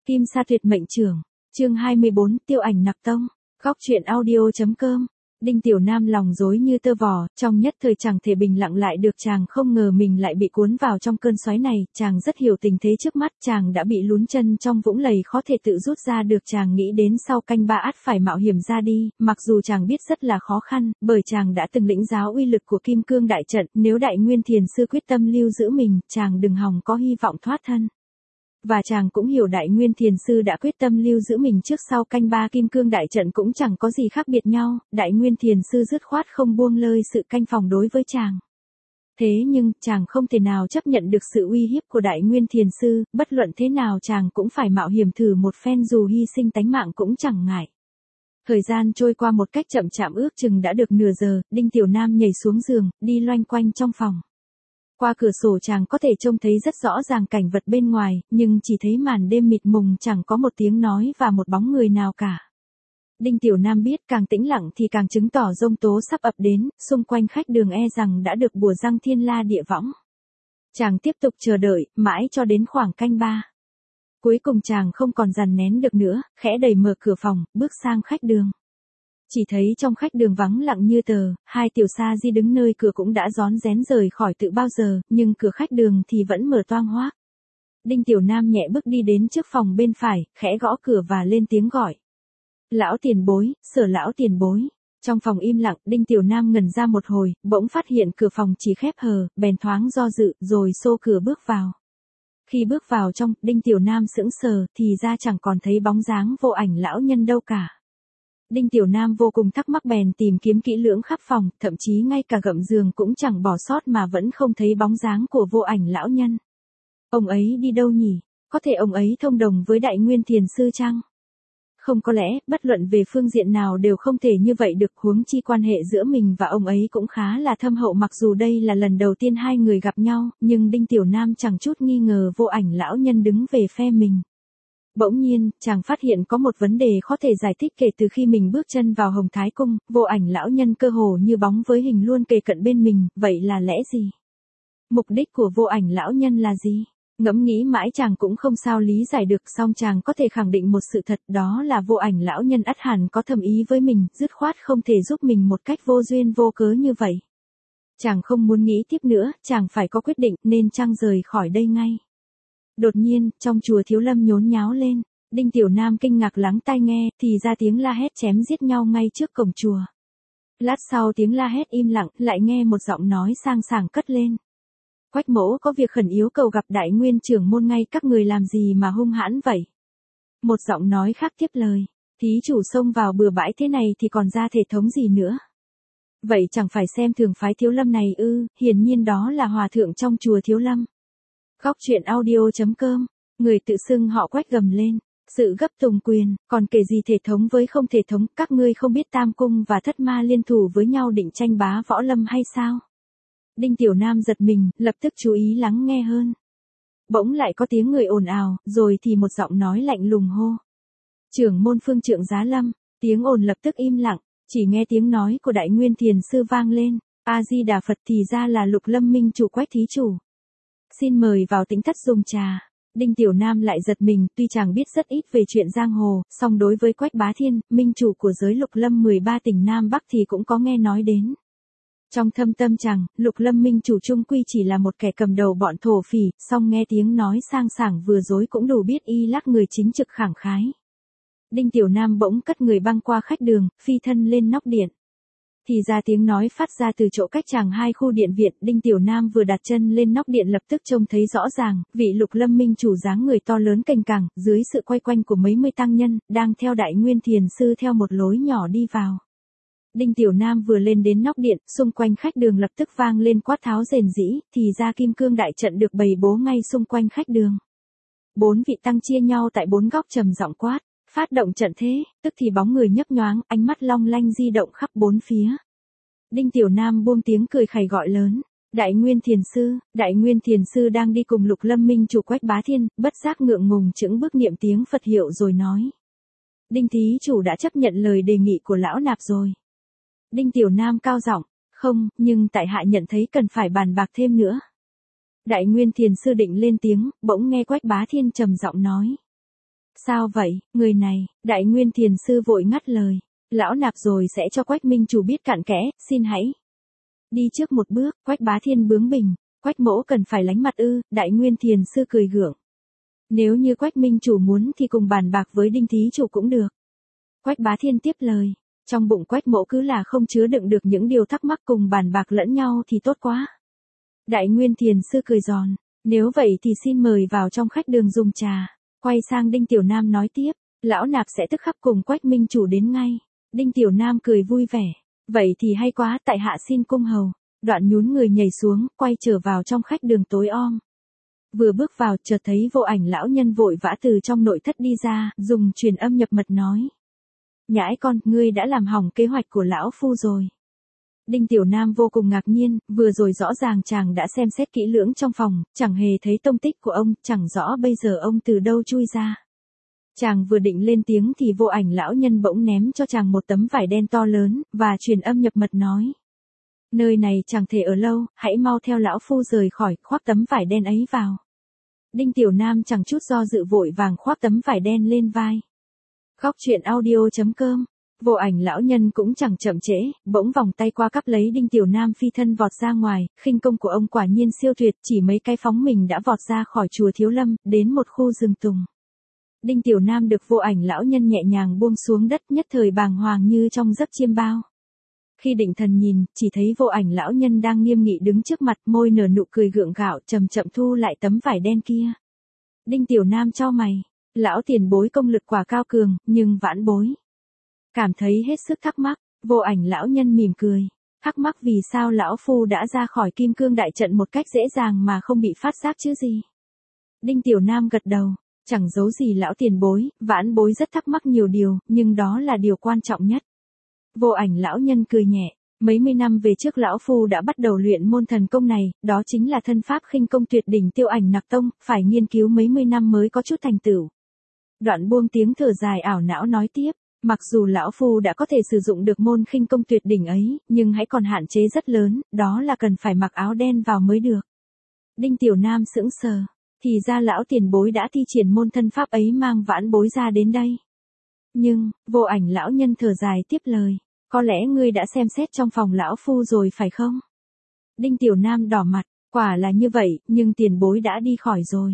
Kim Sa tuyệt mệnh trưởng, chương 24, Tiêu Ảnh Nặc Tông, góc truyện audio.com. Đinh Tiểu Nam lòng rối như tơ vò, trong nhất thời chẳng thể bình lặng lại được, chàng không ngờ mình lại bị cuốn vào trong cơn xoáy này, chàng rất hiểu tình thế trước mắt, chàng đã bị lún chân trong vũng lầy khó thể tự rút ra được, chàng nghĩ đến sau canh ba ắt phải mạo hiểm ra đi, mặc dù chàng biết rất là khó khăn, bởi chàng đã từng lĩnh giáo uy lực của Kim Cương Đại Trận, nếu Đại Nguyên Thiền Sư quyết tâm lưu giữ mình, chàng đừng hòng có hy vọng thoát thân. Và chàng cũng hiểu Đại Nguyên Thiền Sư đã quyết tâm lưu giữ mình trước sau canh ba Kim Cương Đại Trận cũng chẳng có gì khác biệt nhau, Đại Nguyên Thiền Sư dứt khoát không buông lơi sự canh phòng đối với chàng. Thế nhưng, chàng không thể nào chấp nhận được sự uy hiếp của Đại Nguyên Thiền Sư, bất luận thế nào chàng cũng phải mạo hiểm thử một phen, dù hy sinh tánh mạng cũng chẳng ngại. Thời gian trôi qua một cách chậm chạp, ước chừng đã được nửa giờ, Đinh Tiểu Nam nhảy xuống giường, đi loanh quanh trong phòng. Qua cửa sổ chàng có thể trông thấy rất rõ ràng cảnh vật bên ngoài, nhưng chỉ thấy màn đêm mịt mùng, chẳng có một tiếng nói và một bóng người nào cả. Đinh Tiểu Nam biết càng tĩnh lặng thì càng chứng tỏ giông tố sắp ập đến, xung quanh khách đường e rằng đã được bùa răng thiên la địa võng. Chàng tiếp tục chờ đợi, mãi cho đến khoảng canh ba. Cuối cùng chàng không còn dằn nén được nữa, khẽ đẩy mở cửa phòng, bước sang khách đường. Chỉ thấy trong khách đường vắng lặng như tờ, hai tiểu sa di đứng nơi cửa cũng đã rón rén rời khỏi từ bao giờ, nhưng cửa khách đường thì vẫn mở toang hoác. Đinh Tiểu Nam nhẹ bước đi đến trước phòng bên phải, khẽ gõ cửa và lên tiếng gọi. Lão tiền bối, Sở lão tiền bối. Trong phòng im lặng, Đinh Tiểu Nam ngẩn ra một hồi, bỗng phát hiện cửa phòng chỉ khép hờ, bèn thoáng do dự, rồi xô cửa bước vào. Khi bước vào trong, Đinh Tiểu Nam sững sờ, thì ra chẳng còn thấy bóng dáng Vô Ảnh lão nhân đâu cả. Đinh Tiểu Nam vô cùng thắc mắc bèn tìm kiếm kỹ lưỡng khắp phòng, thậm chí ngay cả gầm giường cũng chẳng bỏ sót mà vẫn không thấy bóng dáng của Vô Ảnh lão nhân. Ông ấy đi đâu nhỉ? Có thể ông ấy thông đồng với Đại Nguyên Thiền Sư chăng? Không, có lẽ, bất luận về phương diện nào đều không thể như vậy được, huống chi quan hệ giữa mình và ông ấy cũng khá là thâm hậu, mặc dù đây là lần đầu tiên hai người gặp nhau, nhưng Đinh Tiểu Nam chẳng chút nghi ngờ Vô Ảnh lão nhân đứng về phe mình. Bỗng nhiên, chàng phát hiện có một vấn đề khó thể giải thích, kể từ khi mình bước chân vào Hồng Thái Cung, Vô Ảnh lão nhân cơ hồ như bóng với hình luôn kề cận bên mình, vậy là lẽ gì? Mục đích của Vô Ảnh lão nhân là gì? Ngẫm nghĩ mãi chàng cũng không sao lý giải được, song chàng có thể khẳng định một sự thật, đó là Vô Ảnh lão nhân ắt hẳn có thâm ý với mình, dứt khoát không thể giúp mình một cách vô duyên vô cớ như vậy. Chàng không muốn nghĩ tiếp nữa, chàng phải có quyết định, nên chàng rời khỏi đây ngay. Đột nhiên, trong chùa Thiếu Lâm nhốn nháo lên, Đinh Tiểu Nam kinh ngạc lắng tai nghe, thì ra tiếng la hét chém giết nhau ngay trước cổng chùa. Lát sau tiếng la hét im lặng, lại nghe một giọng nói sang sảng cất lên. Quách mỗ có việc khẩn yếu cầu gặp Đại Nguyên trưởng môn ngay, các người làm gì mà hung hãn vậy? Một giọng nói khác tiếp lời, thí chủ xông vào bừa bãi thế này thì còn ra thể thống gì nữa? Vậy chẳng phải xem thường phái Thiếu Lâm này ư? Hiển nhiên đó là hòa thượng trong chùa Thiếu Lâm. Góc truyện audio.com, người tự xưng họ Quách gầm lên, sự gấp tùng quyền, còn kể gì thể thống với không thể thống, các ngươi không biết Tam Cung và Thất Ma liên thủ với nhau định tranh bá võ lâm hay sao? Đinh Tiểu Nam giật mình, lập tức chú ý lắng nghe hơn. Bỗng lại có tiếng người ồn ào, rồi thì một giọng nói lạnh lùng hô. Trưởng môn Phương Trượng Giá Lâm, tiếng ồn lập tức im lặng, chỉ nghe tiếng nói của Đại Nguyên Thiền Sư vang lên, A-di-đà Phật, thì ra là Lục Lâm Minh chủ Quách thí chủ. Xin mời vào tĩnh thất dùng trà. Đinh Tiểu Nam lại giật mình, tuy chàng biết rất ít về chuyện giang hồ, song đối với Quách Bá Thiên, minh chủ của giới Lục Lâm 13 tỉnh Nam Bắc thì cũng có nghe nói đến. Trong thâm tâm chàng, Lục Lâm minh chủ chung quy chỉ là một kẻ cầm đầu bọn thổ phỉ, song nghe tiếng nói sang sảng vừa dối cũng đủ biết y lắc người chính trực khẳng khái. Đinh Tiểu Nam bỗng cất người băng qua khách đường, phi thân lên nóc điện. Thì ra tiếng nói phát ra từ chỗ cách chàng 2 khu điện viện. Đinh Tiểu Nam vừa đặt chân lên nóc điện lập tức trông thấy rõ ràng, vị Lục Lâm minh chủ dáng người to lớn cành cẳng, dưới sự quay quanh của mấy mươi tăng nhân, đang theo Đại Nguyên Thiền Sư theo một lối nhỏ đi vào. Đinh Tiểu Nam vừa lên đến nóc điện, xung quanh khách đường lập tức vang lên quát tháo rền rĩ, thì ra Kim Cương Đại Trận được bày bố ngay xung quanh khách đường. 4 vị tăng chia nhau tại 4 góc trầm giọng quát. Phát động trận thế, tức thì bóng người nhấp nhoáng, ánh mắt long lanh di động khắp 4 phía. Đinh Tiểu Nam buông tiếng cười khẩy gọi lớn, Đại Nguyên Thiền Sư đang đi cùng Lục Lâm minh chủ Quách Bá Thiên, bất giác ngượng ngùng chững bước niệm tiếng Phật hiệu rồi nói. Đinh thí chủ đã chấp nhận lời đề nghị của lão nạp rồi. Đinh Tiểu Nam cao giọng, không, nhưng tại hạ nhận thấy cần phải bàn bạc thêm nữa. Đại Nguyên Thiền Sư định lên tiếng, bỗng nghe Quách Bá Thiên trầm giọng nói. Sao vậy, người này, Đại Nguyên Thiền Sư vội ngắt lời. Lão nạp rồi sẽ cho Quách Minh Chủ biết cặn kẽ, xin hãy đi trước một bước. Quách Bá Thiên bướng bỉnh, Quách mỗ cần phải lánh mặt ư? Đại Nguyên Thiền Sư cười gượng. Nếu như Quách Minh Chủ muốn thì cùng bàn bạc với Đinh Thí Chủ cũng được. Quách Bá Thiên tiếp lời, trong bụng Quách mỗ cứ là không chứa đựng được những điều thắc mắc, cùng bàn bạc lẫn nhau thì tốt quá. Đại Nguyên Thiền Sư cười giòn, nếu vậy thì xin mời vào trong khách đường dùng trà. Quay sang Đinh Tiểu Nam nói tiếp, lão nạp sẽ tức khắc cùng Quách Minh Chủ đến ngay. Đinh Tiểu Nam cười vui vẻ, vậy thì hay quá, tại hạ xin cung hầu. Đoạn nhún người nhảy xuống, quay trở vào trong khách đường tối om. Vừa bước vào chợt thấy Vô Ảnh lão nhân vội vã từ trong nội thất đi ra, dùng truyền âm nhập mật nói. Nhãi con, ngươi đã làm hỏng kế hoạch của lão phu rồi. Đinh Tiểu Nam vô cùng ngạc nhiên, vừa rồi rõ ràng chàng đã xem xét kỹ lưỡng trong phòng, chẳng hề thấy tông tích của ông, chẳng rõ bây giờ ông từ đâu chui ra. Chàng vừa định lên tiếng thì Vô Ảnh lão nhân bỗng ném cho chàng một tấm vải đen to lớn, và truyền âm nhập mật nói. Nơi này chẳng thể ở lâu, hãy mau theo lão phu rời khỏi, khoác tấm vải đen ấy vào. Đinh Tiểu Nam chẳng chút do dự vội vàng khoác tấm vải đen lên vai. Góc truyện audio.com. Vô Ảnh lão nhân cũng chẳng chậm trễ, bỗng vòng tay qua cắp lấy Đinh Tiểu Nam phi thân vọt ra ngoài, khinh công của ông quả nhiên siêu tuyệt, chỉ mấy cái phóng mình đã vọt ra khỏi chùa Thiếu Lâm, đến một khu rừng tùng. Đinh Tiểu Nam được Vô Ảnh lão nhân nhẹ nhàng buông xuống đất, nhất thời bàng hoàng như trong giấc chiêm bao. Khi định thần nhìn, chỉ thấy Vô Ảnh lão nhân đang nghiêm nghị đứng trước mặt, môi nở nụ cười gượng gạo, chậm chậm thu lại tấm vải đen kia. Đinh Tiểu Nam chau mày, lão tiền bối công lực quả cao cường, nhưng vãn bối cảm thấy hết sức thắc mắc. Vô Ảnh lão nhân mỉm cười, thắc mắc vì sao lão phu đã ra khỏi Kim Cương đại trận một cách dễ dàng mà không bị phát giác chứ gì. Đinh Tiểu Nam gật đầu, chẳng giấu gì lão tiền bối, vãn bối rất thắc mắc nhiều điều, nhưng đó là điều quan trọng nhất. Vô Ảnh lão nhân cười nhẹ, mấy mươi năm về trước lão phu đã bắt đầu luyện môn thần công này, đó chính là thân pháp khinh công tuyệt đỉnh Tiêu Ảnh Nặc Tông, phải nghiên cứu mấy mươi năm mới có chút thành tựu. Đoạn buông tiếng thở dài ảo não nói tiếp, mặc dù lão phu đã có thể sử dụng được môn khinh công tuyệt đỉnh ấy, nhưng hãy còn hạn chế rất lớn, đó là cần phải mặc áo đen vào mới được. Đinh Tiểu Nam sững sờ, thì ra lão tiền bối đã thi triển môn thân pháp ấy mang vãn bối ra đến đây. Nhưng, Vô Ảnh lão nhân thở dài tiếp lời, có lẽ ngươi đã xem xét trong phòng lão phu rồi phải không? Đinh Tiểu Nam đỏ mặt, quả là như vậy, nhưng tiền bối đã đi khỏi rồi.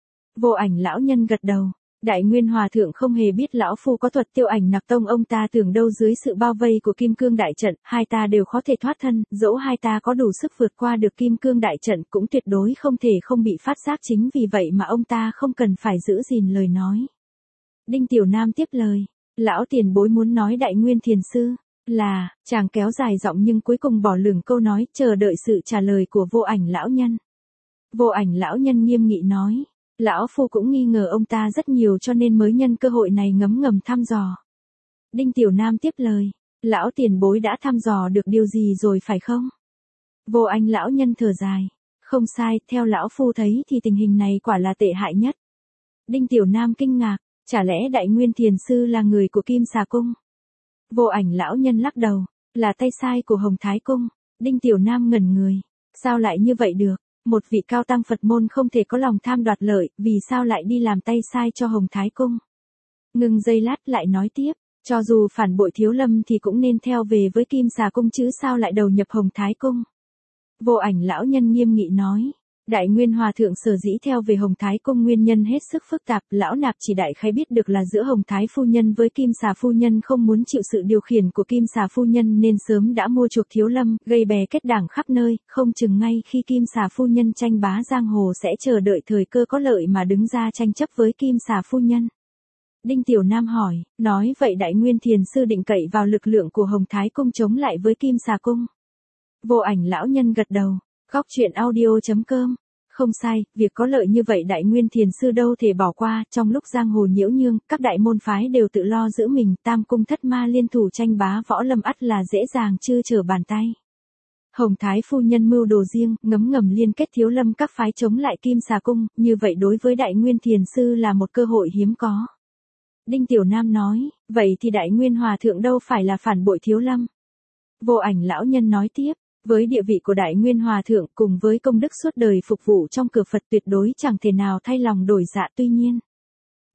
Vô Ảnh lão nhân gật đầu, Đại Nguyên Hòa Thượng không hề biết lão phu có thuật Tiêu Ảnh Nặc Tông, ông ta tưởng đâu dưới sự bao vây của Kim Cương đại trận, hai ta đều có thể thoát thân, dẫu hai ta có đủ sức vượt qua được Kim Cương đại trận cũng tuyệt đối không thể không bị phát giác, chính vì vậy mà ông ta không cần phải giữ gìn lời nói. Đinh Tiểu Nam tiếp lời, lão tiền bối muốn nói Đại Nguyên Thiền Sư, là, chàng kéo dài giọng nhưng cuối cùng bỏ lửng câu nói, chờ đợi sự trả lời của Vô Ảnh lão nhân. Vô Ảnh lão nhân nghiêm nghị nói, lão phu cũng nghi ngờ ông ta rất nhiều cho nên mới nhân cơ hội này ngấm ngầm thăm dò. Đinh Tiểu Nam tiếp lời, lão tiền bối đã thăm dò được điều gì rồi phải không? Vô Ảnh lão nhân thở dài, không sai, theo lão phu thấy thì tình hình này quả là tệ hại nhất. Đinh Tiểu Nam kinh ngạc, chả lẽ Đại Nguyên Thiền Sư là người của Kim Xà Cung? Vô Ảnh lão nhân lắc đầu, là tay sai của Hồng Thái Cung. Đinh Tiểu Nam ngẩn người, sao lại như vậy được? Một vị cao tăng Phật môn không thể có lòng tham đoạt lợi, vì sao lại đi làm tay sai cho Hồng Thái Cung? Ngừng giây lát lại nói tiếp, cho dù phản bội Thiếu Lâm thì cũng nên theo về với Kim Xà Cung chứ sao lại đầu nhập Hồng Thái Cung? Vô Ảnh lão nhân nghiêm nghị nói, Đại Nguyên Hòa Thượng sở dĩ theo về Hồng Thái Cung nguyên nhân hết sức phức tạp, lão nạp chỉ đại khái biết được là giữa Hồng Thái Phu Nhân với Kim Xà Phu Nhân không muốn chịu sự điều khiển của Kim Xà Phu Nhân nên sớm đã mua chuộc Thiếu Lâm, gây bè kết đảng khắp nơi, không chừng ngay khi Kim Xà Phu Nhân tranh bá giang hồ sẽ chờ đợi thời cơ có lợi mà đứng ra tranh chấp với Kim Xà Phu Nhân. Đinh Tiểu Nam hỏi, nói vậy Đại Nguyên Thiền Sư định cậy vào lực lượng của Hồng Thái Cung chống lại với Kim Xà Cung? Vô Ảnh lão nhân gật đầu. Góc truyện audio.com. Không sai, việc có lợi như vậy Đại Nguyên Thiền Sư đâu thể bỏ qua, trong lúc giang hồ nhiễu nhương, các đại môn phái đều tự lo giữ mình, Tam Cung Thất Ma liên thủ tranh bá võ lâm ắt là dễ dàng chưa trở bàn tay. Hồng Thái Phu Nhân mưu đồ riêng, ngấm ngầm liên kết Thiếu Lâm các phái chống lại Kim Xà Cung, như vậy đối với Đại Nguyên Thiền Sư là một cơ hội hiếm có. Đinh Tiểu Nam nói, vậy thì Đại Nguyên Hòa Thượng đâu phải là phản bội Thiếu Lâm? Vô Ảnh lão nhân nói tiếp, với địa vị của Đại Nguyên Hòa Thượng cùng với công đức suốt đời phục vụ trong cửa Phật tuyệt đối chẳng thể nào thay lòng đổi dạ, tuy nhiên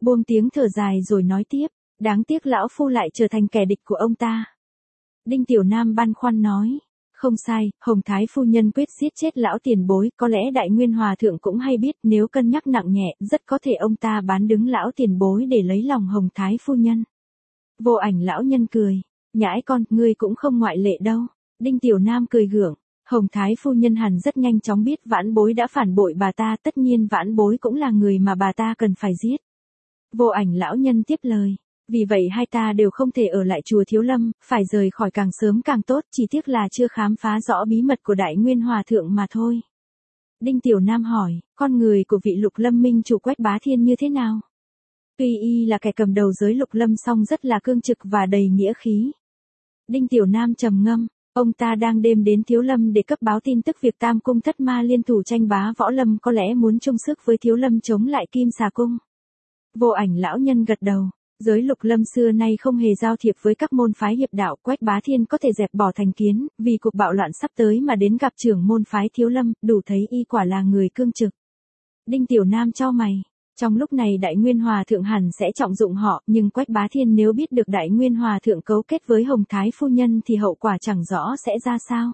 buông tiếng thở dài rồi nói tiếp, đáng tiếc lão phu lại trở thành kẻ địch của ông ta. Đinh Tiểu Nam băn khoăn nói, không sai, Hồng Thái phu nhân quyết giết chết lão tiền bối, có lẽ Đại Nguyên Hòa thượng cũng hay biết, nếu cân nhắc nặng nhẹ, rất có thể ông ta bán đứng lão tiền bối để lấy lòng Hồng Thái phu nhân. Vô Ảnh lão nhân cười, nhãi con, ngươi cũng không ngoại lệ đâu. Đinh Tiểu Nam cười gượng, Hồng Thái phu nhân hẳn rất nhanh chóng biết vãn bối đã phản bội bà ta, tất nhiên vãn bối cũng là người mà bà ta cần phải giết. Vô Ảnh lão nhân tiếp lời, vì vậy hai ta đều không thể ở lại chùa Thiếu Lâm, phải rời khỏi càng sớm càng tốt, chỉ tiếc là chưa khám phá rõ bí mật của Đại Nguyên Hòa thượng mà thôi. Đinh Tiểu Nam hỏi, con người của vị Lục Lâm minh chủ Quách Bá Thiên như thế nào? Tuy y là kẻ cầm đầu giới Lục Lâm song rất là cương trực và đầy nghĩa khí. Đinh Tiểu Nam trầm ngâm, ông ta đang đêm đến Thiếu Lâm để cấp báo tin tức việc Tam Cung Thất Ma liên thủ tranh bá võ lâm, có lẽ muốn chung sức với Thiếu Lâm chống lại Kim Xà Cung. Vô Ảnh lão nhân gật đầu, giới Lục Lâm xưa nay không hề giao thiệp với các môn phái hiệp đạo, Quách Bá Thiên có thể dẹp bỏ thành kiến, vì cuộc bạo loạn sắp tới mà đến gặp trưởng môn phái Thiếu Lâm, đủ thấy y quả là người cương trực. Đinh Tiểu Nam chau mày, trong lúc này Đại Nguyên Hòa thượng hẳn sẽ trọng dụng họ, nhưng Quách Bá Thiên nếu biết được Đại Nguyên Hòa thượng cấu kết với Hồng Thái phu nhân thì hậu quả chẳng rõ sẽ ra sao.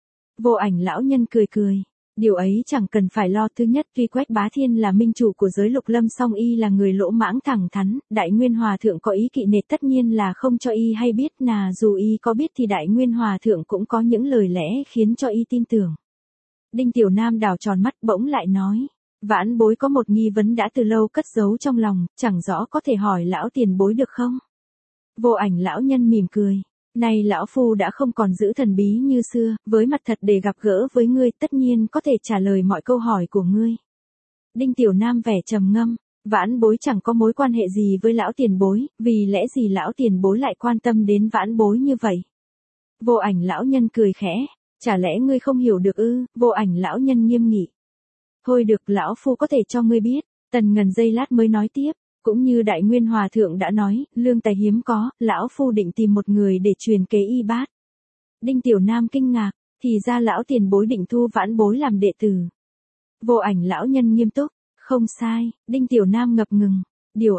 Vô Ảnh lão nhân cười cười, điều ấy chẳng cần phải lo. Thứ nhất, tuy Quách Bá Thiên là minh chủ của giới Lục Lâm song y là người lỗ mãng thẳng thắn, Đại Nguyên Hòa thượng có ý kỵ nệt tất nhiên là không cho y hay biết, dù y có biết thì Đại Nguyên Hòa thượng cũng có những lời lẽ khiến cho y tin tưởng. Đinh Tiểu Nam đảo tròn mắt bỗng lại nói, vãn bối có một nghi vấn đã từ lâu cất giấu trong lòng, chẳng rõ có thể hỏi lão tiền bối được không? Vô Ảnh lão nhân mỉm cười, nay lão phu đã không còn giữ thần bí như xưa, với mặt thật để gặp gỡ với ngươi, tất nhiên có thể trả lời mọi câu hỏi của ngươi. Đinh Tiểu Nam vẻ trầm ngâm, vãn bối chẳng có mối quan hệ gì với lão tiền bối, vì lẽ gì lão tiền bối lại quan tâm đến vãn bối như vậy? Vô Ảnh lão nhân cười khẽ, chả lẽ ngươi không hiểu được ư? Vô Ảnh lão nhân nghiêm nghị, thôi được, lão phu có thể cho ngươi biết. Tần Ngần giây lát mới nói tiếp, cũng như Đại Nguyên Hòa thượng đã nói, lương tài hiếm có, lão phu định tìm một người để truyền kế y bát. Đinh Tiểu Nam kinh ngạc, thì ra lão tiền bối định thu vãn bối làm đệ tử. Vô Ảnh lão nhân nghiêm túc, không sai. Đinh Tiểu Nam ngập ngừng, điều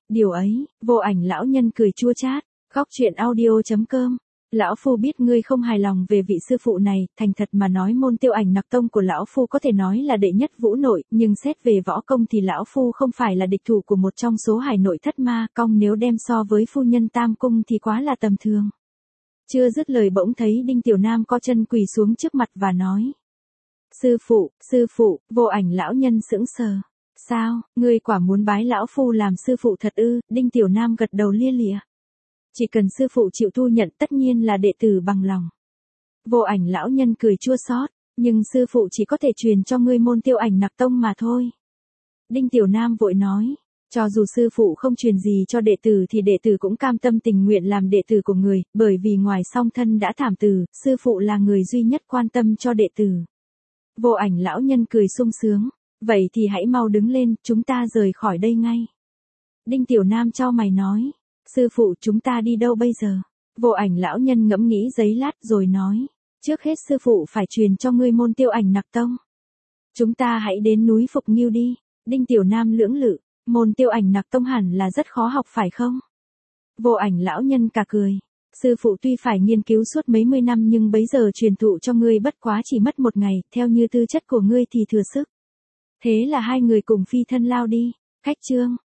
ấy. Vô Ảnh lão nhân cười chua chát, góc truyện audio.com. Lão phu biết ngươi không hài lòng về vị sư phụ này, thành thật mà nói môn Tiêu Ảnh Nặc Tông của lão phu có thể nói là đệ nhất vũ nội, nhưng xét về võ công thì lão phu không phải là địch thủ của một trong số hải nội thất ma, cong nếu đem so với phu nhân Tam Cung thì quá là tầm thường. Chưa dứt lời bỗng thấy Đinh Tiểu Nam co chân quỳ xuống trước mặt và nói, sư phụ. Vô Ảnh lão nhân sững sờ, sao, ngươi quả muốn bái lão phu làm sư phụ thật ư? Đinh Tiểu Nam gật đầu lia lịa, chỉ cần sư phụ chịu thu nhận tất nhiên là đệ tử bằng lòng. Vô Ảnh lão nhân cười chua xót, nhưng sư phụ chỉ có thể truyền cho ngươi môn Tiêu Ảnh Nặc Tông mà thôi. Đinh Tiểu Nam vội nói, cho dù sư phụ không truyền gì cho đệ tử thì đệ tử cũng cam tâm tình nguyện làm đệ tử của người, bởi vì ngoài song thân đã thảm tử, sư phụ là người duy nhất quan tâm cho đệ tử. Vô Ảnh lão nhân cười sung sướng, vậy thì hãy mau đứng lên, chúng ta rời khỏi đây ngay. Đinh Tiểu Nam chau mày nói, sư phụ chúng ta đi đâu bây giờ? Vô Ảnh lão nhân ngẫm nghĩ giây lát rồi nói, trước hết sư phụ phải truyền cho ngươi môn Tiêu Ảnh Nặc Tông. Chúng ta hãy đến núi Phục Nghiêu đi. Đinh Tiểu Nam lưỡng lự, môn Tiêu Ảnh Nặc Tông hẳn là rất khó học phải không? Vô Ảnh lão nhân cả cười, sư phụ tuy phải nghiên cứu suốt mấy mươi năm nhưng bấy giờ truyền thụ cho ngươi bất quá chỉ mất một ngày, theo như tư chất của ngươi thì thừa sức. Thế là hai người cùng phi thân lao đi. Khách chương